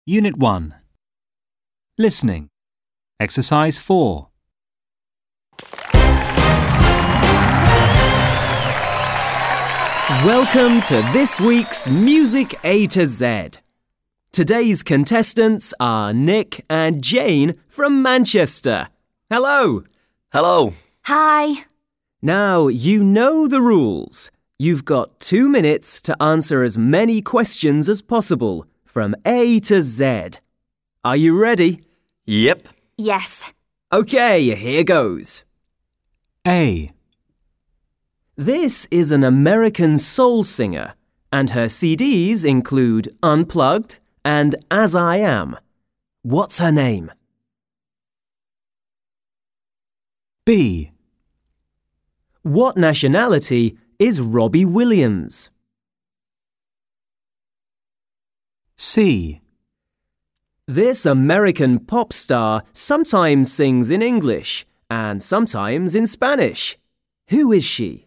Unit 1. Listening. Exercise 4. Welcome to this week's Music A to Z. Today's contestants are Nick and Jane from Manchester. Hello. Hello. Hi. Now, you know the rules. You've got 2 minutes to answer as many questions as possible from A to Z. Are you ready? Yep. Yes. Okay, here goes. A. This is an American soul singer, and her CDs include Unplugged and As I Am. What's her name? B. What nationality is Robbie Williams? C. This American pop star sometimes sings in English and sometimes in Spanish. Who is she?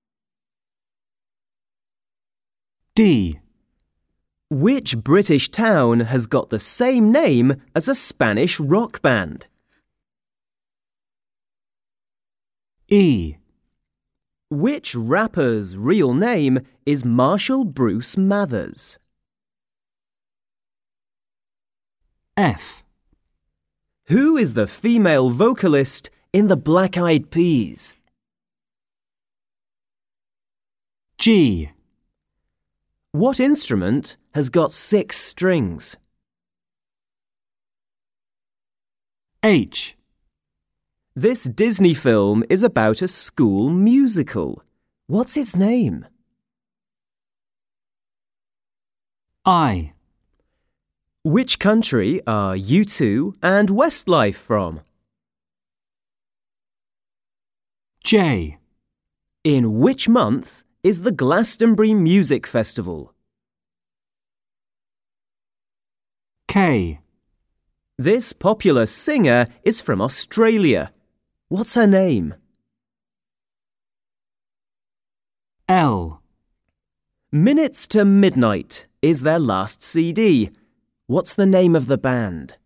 D. Which British town has got the same name as a Spanish rock band? E. Which rapper's real name is Marshall Bruce Mathers? F. Who is the female vocalist in the Black Eyed Peas? G. What instrument has got 6 strings? H. This Disney film is about a school musical. What's its name? I. Which country are U2 and Westlife from? J. In which month is the Glastonbury Music Festival? K. This popular singer is from Australia. What's her name? L. Minutes to Midnight is their last CD. What's the name of the band?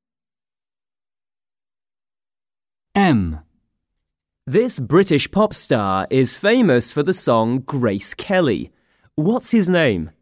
M. This British pop star is famous for the song Grace Kelly. What's his name?